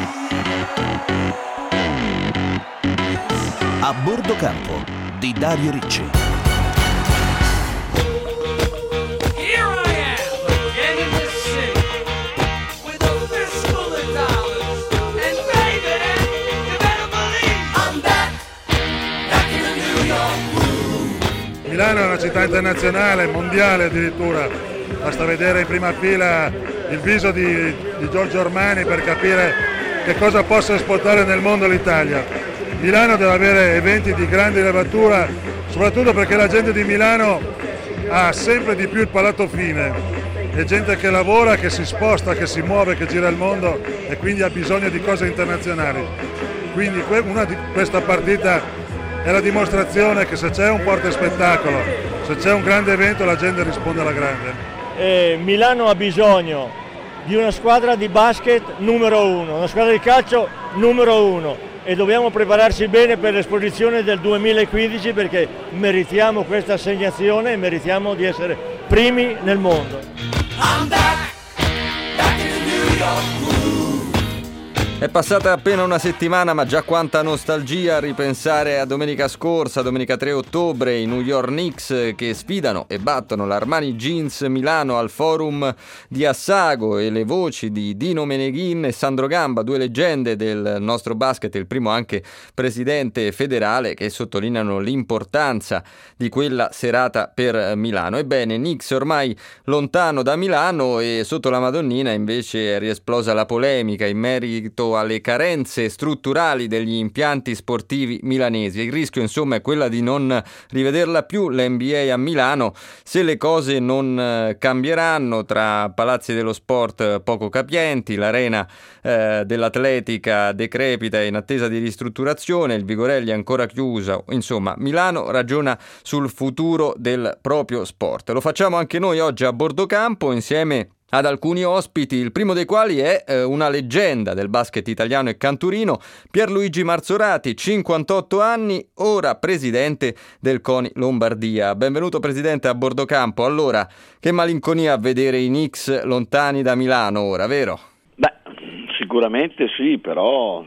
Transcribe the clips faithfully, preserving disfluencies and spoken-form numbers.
A bordo campo di Dario Ricci. Milano è una città internazionale, mondiale addirittura, basta vedere in prima fila il viso di, di Giorgio Armani per capire che cosa possa esportare nel mondo l'Italia. Milano deve avere eventi di grande levatura, soprattutto perché la gente di Milano ha sempre di più il palato fine, è gente che lavora, che si sposta, che si muove, che gira il mondo e quindi ha bisogno di cose internazionali. Quindi una di questa partita è la dimostrazione che se c'è un forte spettacolo, se c'è un grande evento, la gente risponde alla grande. Eh, Milano ha bisogno di una squadra di basket numero uno, una squadra di calcio numero uno e dobbiamo prepararci bene per l'esposizione del duemilaquindici perché meritiamo questa assegnazione e meritiamo di essere primi nel mondo. I'm back, back in New York. È passata appena una settimana, ma già quanta nostalgia a ripensare a domenica scorsa, domenica tre ottobre, i New York Knicks che sfidano e battono l'Armani Jeans Milano al forum di Assago e le voci di Dino Meneghin e Sandro Gamba, due leggende del nostro basket, il primo anche presidente federale, che sottolineano l'importanza di quella serata per Milano. Ebbene, Knicks ormai lontano da Milano e sotto la Madonnina invece è riesplosa la polemica in merito alle carenze strutturali degli impianti sportivi milanesi. Il rischio insomma è quella di non rivederla più l'N B A a Milano se le cose non cambieranno, tra palazzi dello sport poco capienti, l'arena eh, dell'atletica decrepita e in attesa di ristrutturazione, il Vigorelli ancora chiusa. Insomma, Milano ragiona sul futuro del proprio sport. Lo facciamo anche noi oggi a bordo campo insieme ad alcuni ospiti, il primo dei quali è eh, una leggenda del basket italiano e canturino, Pierluigi Marzorati, cinquantotto anni, ora presidente del CONI Lombardia. Benvenuto presidente a bordo campo. Allora, che malinconia a vedere i Knicks lontani da Milano ora, vero? Beh, sicuramente sì, però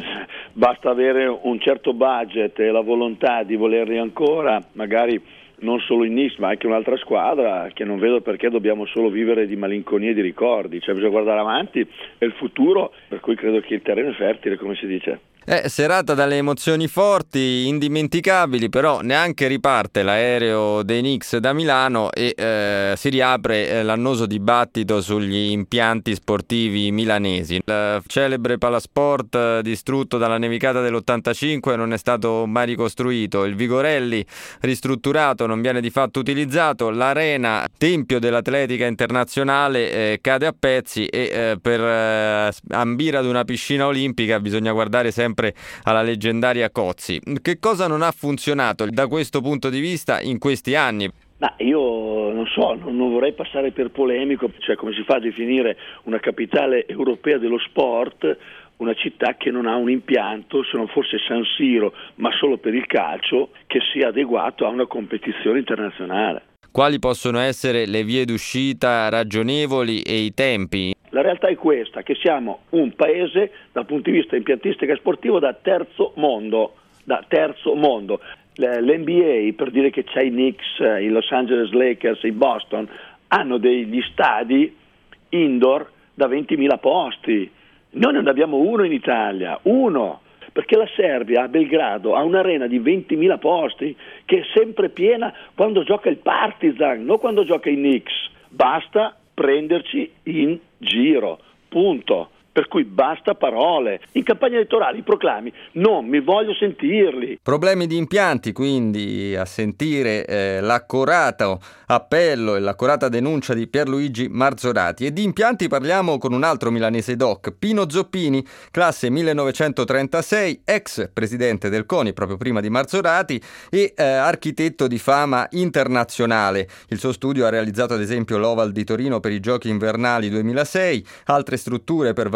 basta avere un certo budget e la volontà di volerli ancora, magari non solo i Knicks ma anche un'altra squadra, che non vedo perché dobbiamo solo vivere di malinconie e di ricordi, cioè bisogna guardare avanti e il futuro, per cui credo che il terreno è fertile, come si dice. Eh, serata dalle emozioni forti, indimenticabili, però neanche riparte l'aereo dei Knicks da Milano e eh, si riapre eh, l'annoso dibattito sugli impianti sportivi milanesi. Il celebre palasport eh, distrutto dalla nevicata dell'ottantacinque non è stato mai ricostruito, il Vigorelli ristrutturato non viene di fatto utilizzato, l'arena, tempio dell'atletica internazionale, eh, cade a pezzi e eh, per eh, ambire ad una piscina olimpica bisogna guardare sempre alla leggendaria Cozzi. Che cosa non ha funzionato da questo punto di vista in questi anni? Ma io non so, non, non vorrei passare per polemico, cioè come si fa a definire una capitale europea dello sport una città che non ha un impianto, se non fosse San Siro, ma solo per il calcio, che sia adeguato a una competizione internazionale. Quali possono essere le vie d'uscita ragionevoli e i tempi? La realtà è questa, che siamo un paese dal punto di vista impiantistica e sportivo da terzo mondo, da terzo mondo. L'N B A, per dire che c'è i Knicks, i Los Angeles Lakers, i Boston, hanno degli stadi indoor da ventimila posti. Noi non abbiamo uno in Italia, uno, perché la Serbia a Belgrado ha un'arena di ventimila posti che è sempre piena quando gioca il Partizan, non quando gioca i Knicks. Basta prenderci in giro, punto. Per cui basta parole. In campagna elettorale i proclami non mi voglio sentirli. Problemi di impianti, quindi, a sentire eh, l'accorato appello e l'accorata denuncia di Pierluigi Marzorati. E di impianti parliamo con un altro milanese doc, Pino Zoppini, classe millenovecentotrentasei, ex presidente del CONI proprio prima di Marzorati e eh, architetto di fama internazionale. Il suo studio ha realizzato ad esempio l'Oval di Torino per i Giochi Invernali duemilasei, altre strutture per Vancouver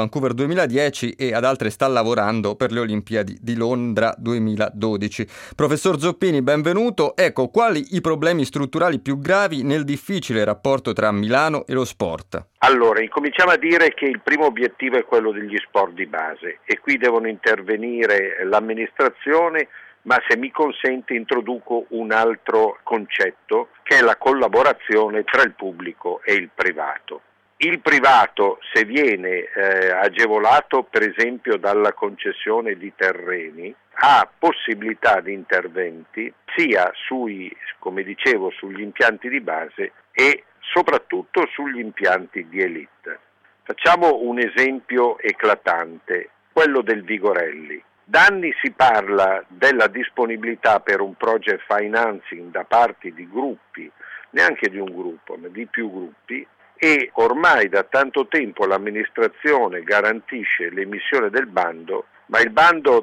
Vancouver duemiladieci e ad altre sta lavorando per le Olimpiadi di Londra duemiladodici. Professor Zoppini, benvenuto. Ecco, quali i problemi strutturali più gravi nel difficile rapporto tra Milano e lo sport? Allora, incominciamo a dire che il primo obiettivo è quello degli sport di base e qui devono intervenire l'amministrazione, ma se mi consente introduco un altro concetto che è la collaborazione tra il pubblico e il privato. Il privato, se viene eh, agevolato per esempio dalla concessione di terreni, ha possibilità di interventi sia sui, come dicevo, sugli impianti di base e soprattutto sugli impianti di elite. Facciamo un esempio eclatante, quello del Vigorelli. Da anni si parla della disponibilità per un project financing da parte di gruppi, neanche di un gruppo, ma di più gruppi, e ormai da tanto tempo l'amministrazione garantisce l'emissione del bando, ma il bando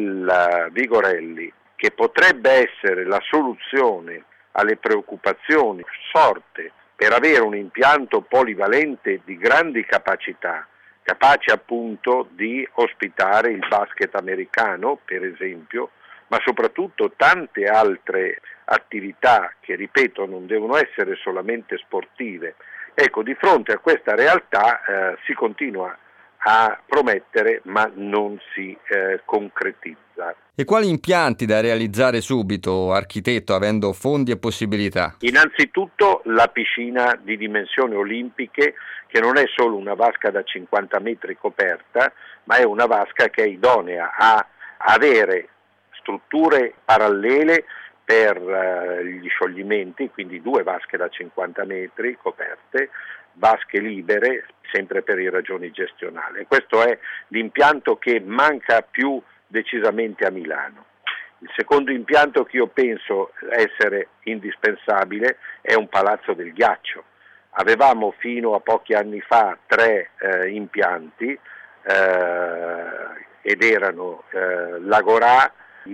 del Vigorelli, che potrebbe essere la soluzione alle preoccupazioni sorte per avere un impianto polivalente di grandi capacità, capace appunto di ospitare il basket americano, per esempio, ma soprattutto tante altre attività che, ripeto, non devono essere solamente sportive. Ecco, di fronte a questa realtà eh, si continua a promettere, ma non si eh, concretizza. E quali impianti da realizzare subito, architetto, avendo fondi e possibilità? Innanzitutto la piscina di dimensioni olimpiche, che non è solo una vasca da cinquanta metri coperta, ma è una vasca che è idonea a avere strutture parallele per uh, gli scioglimenti, quindi due vasche da cinquanta metri coperte, vasche libere, sempre per le ragioni gestionali. Questo è l'impianto che manca più decisamente a Milano. Il secondo impianto che io penso essere indispensabile è un palazzo del ghiaccio. Avevamo fino a pochi anni fa tre eh, impianti eh, ed erano eh, l'Agorà,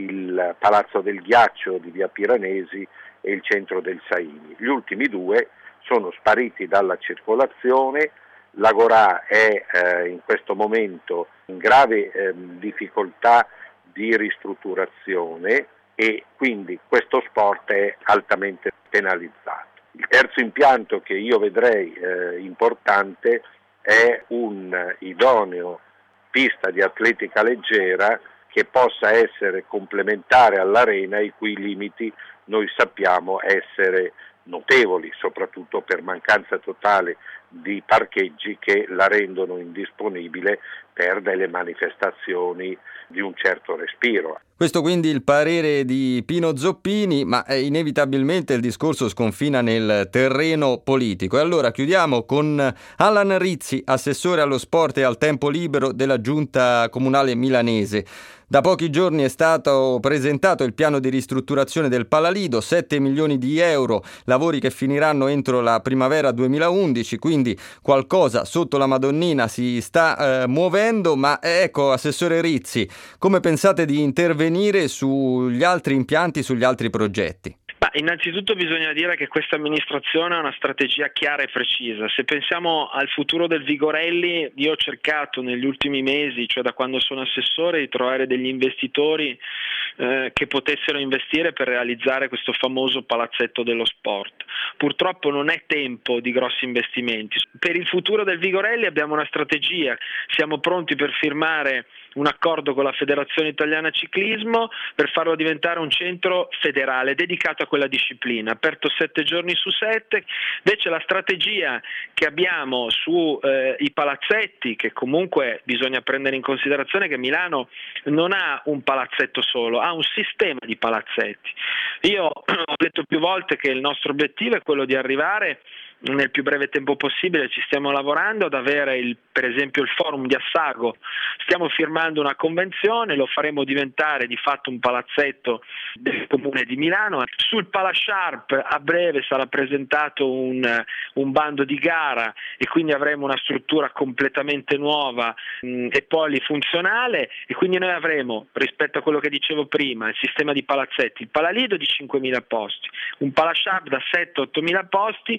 il Palazzo del Ghiaccio di via Piranesi e il Centro del Saini. Gli ultimi due sono spariti dalla circolazione, l'Agorà è eh, in questo momento in grave eh, difficoltà di ristrutturazione e quindi questo sport è altamente penalizzato. Il terzo impianto che io vedrei eh, importante è un idoneo pista di atletica leggera che possa essere complementare all'arena, i cui limiti noi sappiamo essere notevoli, soprattutto per mancanza totale di parcheggi che la rendono indisponibile per delle manifestazioni di un certo respiro. Questo quindi il parere di Pino Zoppini, ma eh, inevitabilmente il discorso sconfina nel terreno politico. E allora chiudiamo con Alan Rizzi, assessore allo sport e al tempo libero della Giunta Comunale Milanese. Da pochi giorni è stato presentato il piano di ristrutturazione del Palalido, sette milioni di euro, lavori che finiranno entro la primavera duemilaundici, quindi qualcosa sotto la Madonnina si sta eh, muovendo, ma ecco, assessore Rizzi, come pensate di intervenire sugli altri impianti, sugli altri progetti? Ma innanzitutto bisogna dire che questa amministrazione ha una strategia chiara e precisa. Se pensiamo al futuro del Vigorelli, io ho cercato negli ultimi mesi, cioè da quando sono assessore, di trovare degli investitori eh, che potessero investire per realizzare questo famoso palazzetto dello sport. Purtroppo non è tempo di grossi investimenti. Per il futuro del Vigorelli abbiamo una strategia, siamo pronti per firmare un accordo con la Federazione Italiana Ciclismo per farlo diventare un centro federale dedicato a quella disciplina, aperto sette giorni su sette. Invece la strategia che abbiamo su eh, i palazzetti, che comunque bisogna prendere in considerazione che Milano non ha un palazzetto solo, ha un sistema di palazzetti. Io ho detto più volte che il nostro obiettivo è quello di arrivare nel più breve tempo possibile, ci stiamo lavorando ad avere il, per esempio il forum di Assago, stiamo firmando una convenzione, lo faremo diventare di fatto un palazzetto del comune di Milano. Sul Palasharp a breve sarà presentato un, un bando di gara e quindi avremo una struttura completamente nuova mh, e polifunzionale, e quindi noi avremo, rispetto a quello che dicevo prima, il sistema di palazzetti, il Palalido di cinquemila posti, un Palasharp da sette ottomila posti e un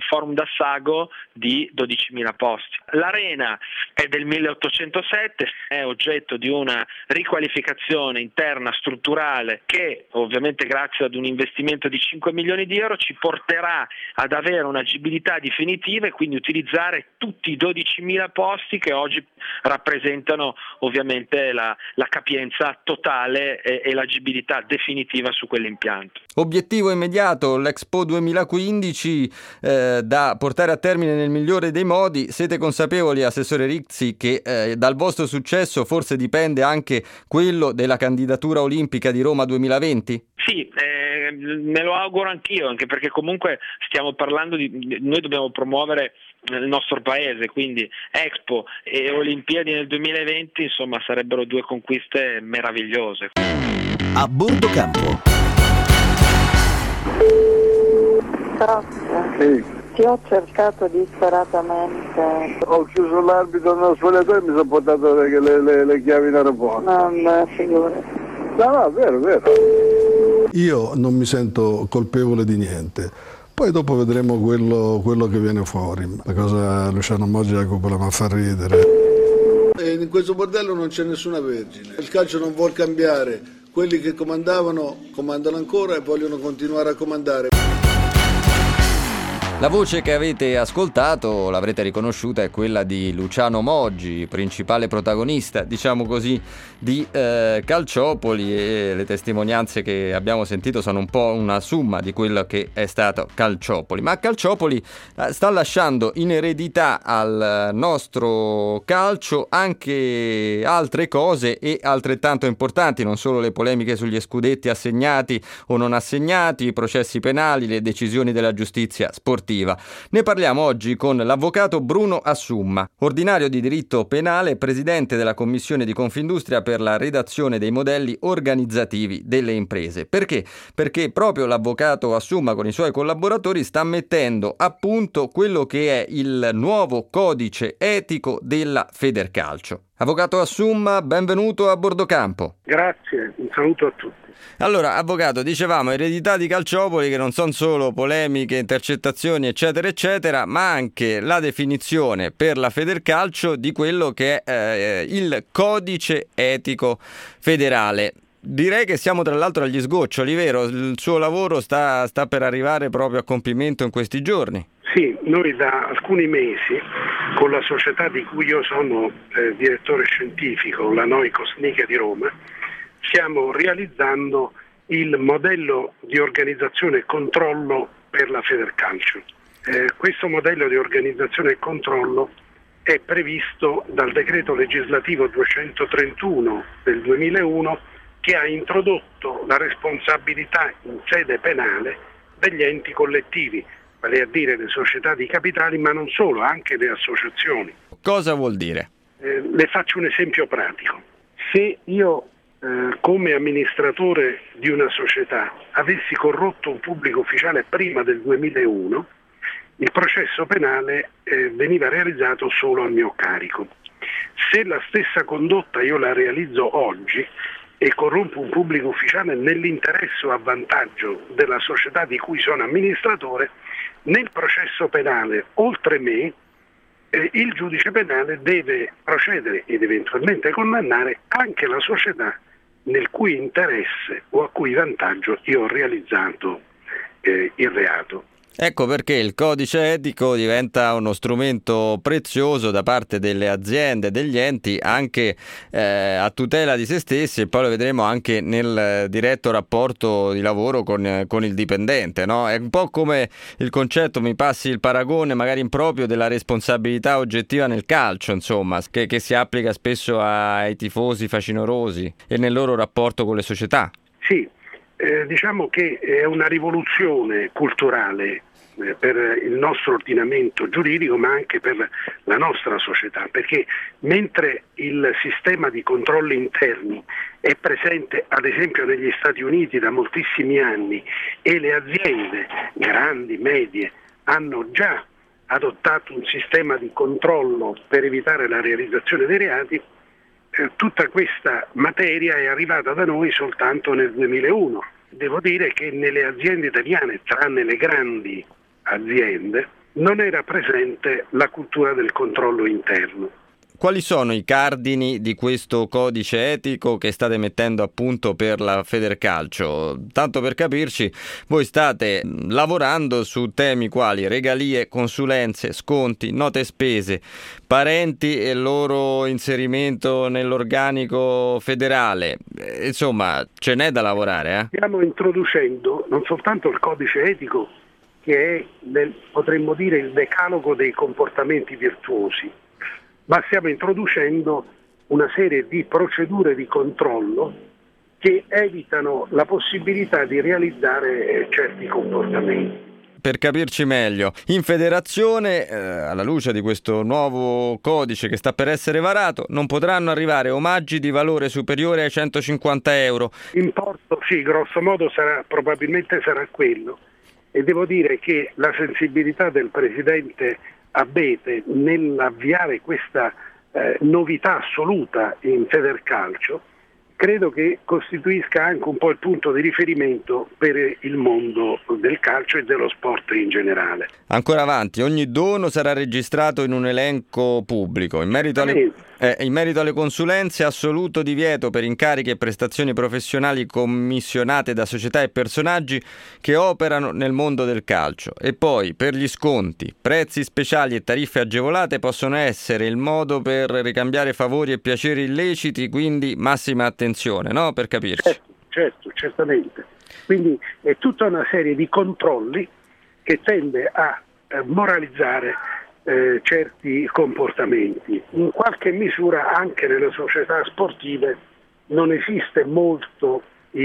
forum d'assago di dodicimila posti. L'arena è del milleottocentosette, è oggetto di una riqualificazione interna strutturale che ovviamente grazie ad un investimento di cinque milioni di euro ci porterà ad avere un'agibilità definitiva e quindi utilizzare tutti i dodicimila posti che oggi rappresentano ovviamente la, la capienza totale e, e l'agibilità definitiva su quell'impianto. Obiettivo immediato, l'Expo duemilaquindici eh, da portare a termine nel migliore dei modi. Siete consapevoli, Assessore Rizzi, che eh, dal vostro successo forse dipende anche quello della candidatura olimpica di Roma duemilaventi? Sì, eh, me lo auguro anch'io, anche perché comunque stiamo parlando di, noi dobbiamo promuovere il nostro paese, quindi Expo e Olimpiadi nel duemilaventi, insomma, sarebbero due conquiste meravigliose. A bordo campo. Sì. Ti ho cercato disperatamente. Ho chiuso l'arbitro nello spogliatoio e mi sono portato le, le, le, le chiavi in aeroporto. Mamma, figurati. No, no, è vero, è vero. Io non mi sento colpevole di niente. Poi dopo vedremo quello, quello che viene fuori. La cosa Luciano Moggi e la cupola mi fa ridere. E in questo bordello non c'è nessuna vergine. Il calcio non vuol cambiare. Quelli che comandavano comandano ancora e vogliono continuare a comandare. La voce che avete ascoltato, l'avrete riconosciuta, è quella di Luciano Moggi, principale protagonista, diciamo così, di eh, Calciopoli, e le testimonianze che abbiamo sentito sono un po' una summa di quello che è stato Calciopoli. Ma Calciopoli eh, sta lasciando in eredità al nostro calcio anche altre cose e altrettanto importanti, non solo le polemiche sugli scudetti assegnati o non assegnati, i processi penali, le decisioni della giustizia sportiva. Ne parliamo oggi con l'avvocato Bruno Assumma, ordinario di diritto penale, presidente della Commissione di Confindustria per la redazione dei modelli organizzativi delle imprese. Perché? Perché proprio l'avvocato Assumma con i suoi collaboratori sta mettendo a punto quello che è il nuovo codice etico della Federcalcio. Avvocato Assumma, benvenuto a bordo campo. Grazie, un saluto a tutti. Allora, avvocato, dicevamo eredità di Calciopoli, che non sono solo polemiche, intercettazioni, eccetera, eccetera, ma anche la definizione per la Federcalcio di quello che è eh, il codice etico federale. Direi che siamo tra l'altro agli sgoccioli, vero? Il suo lavoro sta, sta per arrivare proprio a compimento in questi giorni. Sì, noi da alcuni mesi con la società di cui io sono eh, direttore scientifico, la Noicos Nica di Roma, stiamo realizzando il modello di organizzazione e controllo per la Federcalcio. Eh, questo modello di organizzazione e controllo è previsto dal decreto legislativo duecentotrentuno del duemilauno, che ha introdotto la responsabilità in sede penale degli enti collettivi, vale a dire le società di capitali, ma non solo, anche le associazioni. Cosa vuol dire? Eh, le faccio un esempio pratico. Se io eh, come amministratore di una società avessi corrotto un pubblico ufficiale prima del duemilauno, il processo penale eh, veniva realizzato solo a mio carico. Se la stessa condotta io la realizzo oggi e corrompo un pubblico ufficiale nell'interesse o a vantaggio della società di cui sono amministratore, nel processo penale, oltre me, eh, il giudice penale deve procedere ed eventualmente condannare anche la società nel cui interesse o a cui vantaggio io ho realizzato eh, il reato. Ecco perché il codice etico diventa uno strumento prezioso da parte delle aziende e degli enti anche eh, a tutela di se stessi, e poi lo vedremo anche nel diretto rapporto di lavoro con, con il dipendente, no? È un po' come il concetto, mi passi il paragone magari improprio, della responsabilità oggettiva nel calcio, insomma, che, che si applica spesso ai tifosi facinorosi e nel loro rapporto con le società. Sì. Eh, diciamo che è una rivoluzione culturale eh, per il nostro ordinamento giuridico, ma anche per la nostra società, perché mentre il sistema di controlli interni è presente ad esempio negli Stati Uniti da moltissimi anni e le aziende grandi, medie, hanno già adottato un sistema di controllo per evitare la realizzazione dei reati, tutta questa materia è arrivata da noi soltanto nel duemilauno. Devo dire che nelle aziende italiane, tranne le grandi aziende, non era presente la cultura del controllo interno. Quali sono i cardini di questo codice etico che state mettendo a punto per la Federcalcio? Tanto per capirci, voi state lavorando su temi quali regalie, consulenze, sconti, note spese, parenti e il loro inserimento nell'organico federale. Insomma, ce n'è da lavorare, eh? Stiamo introducendo non soltanto il codice etico, che è, nel, potremmo dire, il decalogo dei comportamenti virtuosi, ma stiamo introducendo una serie di procedure di controllo che evitano la possibilità di realizzare certi comportamenti. Per capirci meglio, in federazione, eh, alla luce di questo nuovo codice che sta per essere varato, non potranno arrivare omaggi di valore superiore ai centocinquanta euro. Importo, sì, grosso modo sarà, probabilmente sarà quello. E devo dire che la sensibilità del Presidente Abete nell'avviare questa eh, novità assoluta in Federcalcio credo che costituisca anche un po' il punto di riferimento per il mondo del calcio e dello sport in generale. Ancora avanti, ogni dono sarà registrato in un elenco pubblico. In merito alle, eh, in merito alle consulenze, assoluto divieto per incarichi e prestazioni professionali commissionate da società e personaggi che operano nel mondo del calcio. E poi, per gli sconti, prezzi speciali e tariffe agevolate possono essere il modo per ricambiare favori e piaceri illeciti, quindi massima attenzione. Attenzione, no? Per capirci. Certo, certo, certamente. Quindi è tutta una serie di controlli che tende a eh, moralizzare eh, certi comportamenti. In qualche misura anche nelle società sportive non esiste molto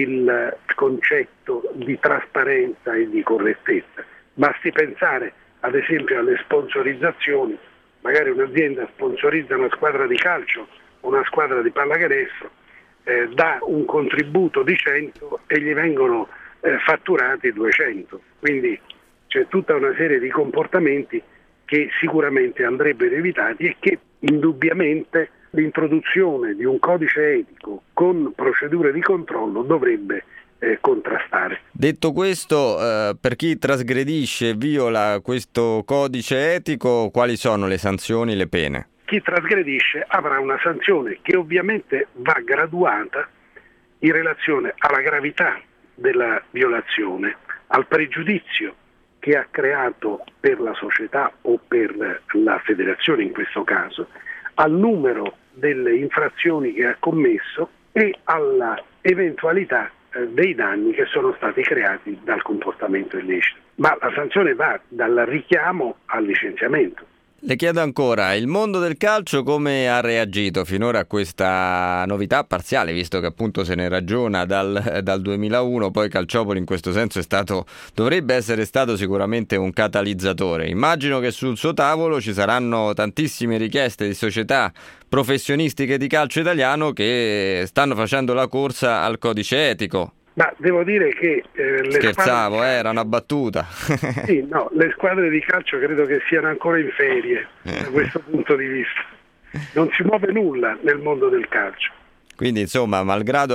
il concetto di trasparenza e di correttezza. Basti pensare ad esempio alle sponsorizzazioni. Magari un'azienda sponsorizza una squadra di calcio o una squadra di pallacanestro, Eh, dà un contributo di cento e gli vengono eh, fatturati duecento. Quindi c'è tutta una serie di comportamenti che sicuramente andrebbero evitati e che indubbiamente l'introduzione di un codice etico con procedure di controllo dovrebbe eh, contrastare. Detto questo, eh, per chi trasgredisce e viola questo codice etico, quali sono le sanzioni, le pene? Chi trasgredisce avrà una sanzione che ovviamente va graduata in relazione alla gravità della violazione, al pregiudizio che ha creato per la società o per la federazione in questo caso, al numero delle infrazioni che ha commesso e alla eventualità eh, dei danni che sono stati creati dal comportamento illecito. Ma la sanzione va dal richiamo al licenziamento. Le chiedo ancora, il mondo del calcio come ha reagito finora a questa novità parziale, visto che appunto se ne ragiona dal, dal duemilauno, poi Calciopoli in questo senso è stato, dovrebbe essere stato sicuramente un catalizzatore. Immagino che sul suo tavolo ci saranno tantissime richieste di società professionistiche di calcio italiano che stanno facendo la corsa al codice etico. Ma devo dire che eh, le scherzavo, squadre... eh, era una battuta. Sì, no, le squadre di calcio credo che siano ancora in ferie da questo punto di vista. Non si muove nulla nel mondo del calcio. Quindi insomma, malgrado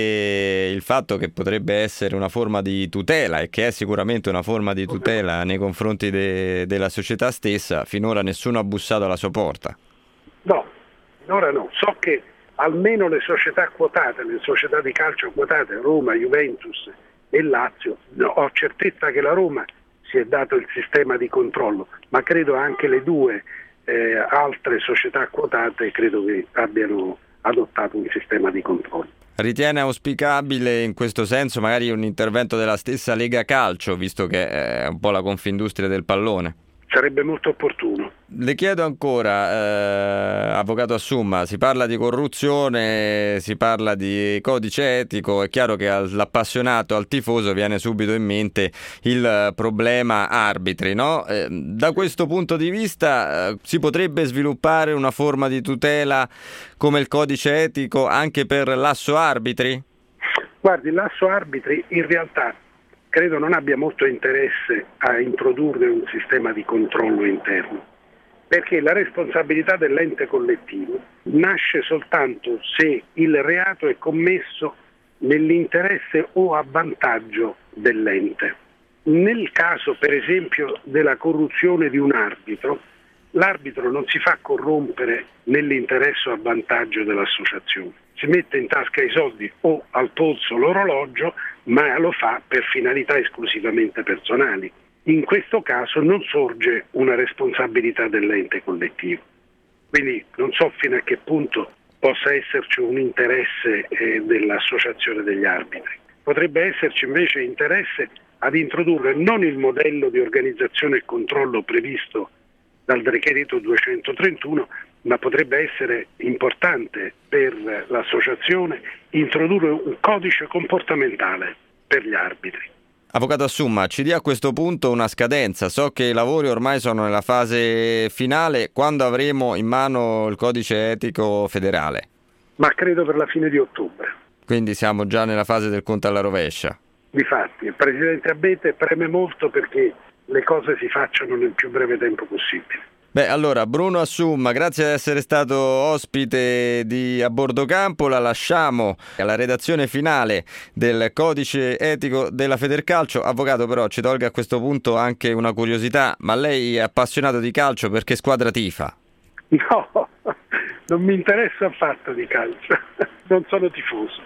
anche il fatto che potrebbe essere una forma di tutela e che è sicuramente una forma di tutela nei confronti de- della società stessa, finora nessuno ha bussato alla sua porta. No, finora no. So che almeno le società quotate, le società di calcio quotate, Roma, Juventus e Lazio, no, ho certezza che la Roma si è dato il sistema di controllo, ma credo anche le due eh, altre società quotate credo che abbiano adottato un sistema di controllo. Ritiene auspicabile in questo senso magari un intervento della stessa Lega Calcio, visto che è un po' la Confindustria del pallone? Sarebbe molto opportuno. Le chiedo ancora, eh, avvocato Assumma, si parla di corruzione, si parla di codice etico, è chiaro che all'appassionato, al tifoso viene subito in mente il problema arbitri, no? Eh, da questo punto di vista eh, si potrebbe sviluppare una forma di tutela come il codice etico anche per l'asso arbitri? Guardi, l'asso arbitri in realtà credo non abbia molto interesse a introdurre un sistema di controllo interno, perché la responsabilità dell'ente collettivo nasce soltanto se il reato è commesso nell'interesse o a vantaggio dell'ente. nel caso per esempio della corruzione di un arbitro, l'arbitro non si fa corrompere nell'interesse o a vantaggio dell'associazione, si mette in tasca i soldi o al polso l'orologio, ma lo fa per finalità esclusivamente personali. In questo caso non sorge una responsabilità dell'ente collettivo. Quindi non so fino a che punto possa esserci un interesse eh, dell'associazione degli arbitri. Potrebbe esserci invece interesse ad introdurre non il modello di organizzazione e controllo previsto dal decreto duecentotrentuno, ma potrebbe essere importante per l'associazione introdurre un codice comportamentale per gli arbitri. Avvocato Assumma, ci dia a questo punto una scadenza. So che i lavori ormai sono nella fase finale. Quando avremo in mano il codice etico federale? Ma credo per la fine di ottobre. Quindi siamo già nella fase del conto alla rovescia. Difatti, il Presidente Abete preme molto perché le cose si facciano nel più breve tempo possibile. Beh, allora, Bruno Assumma, grazie di essere stato ospite di A Bordo Campo. La lasciamo alla redazione finale del codice etico della Federcalcio. Avvocato, però, ci tolga a questo punto anche una curiosità, ma lei è appassionato di calcio, perché squadra tifa? No, non mi interessa affatto di calcio, non sono tifoso.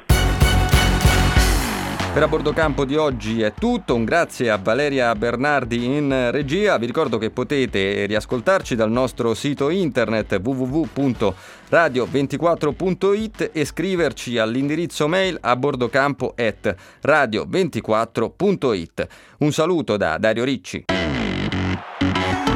Per A Bordo Campo di oggi è tutto, un grazie a Valeria Bernardi in regia. Vi ricordo che potete riascoltarci dal nostro sito internet w w w punto radio ventiquattro punto it e scriverci all'indirizzo mail a bordocampo chiocciola radio ventiquattro punto it. Un saluto da Dario Ricci.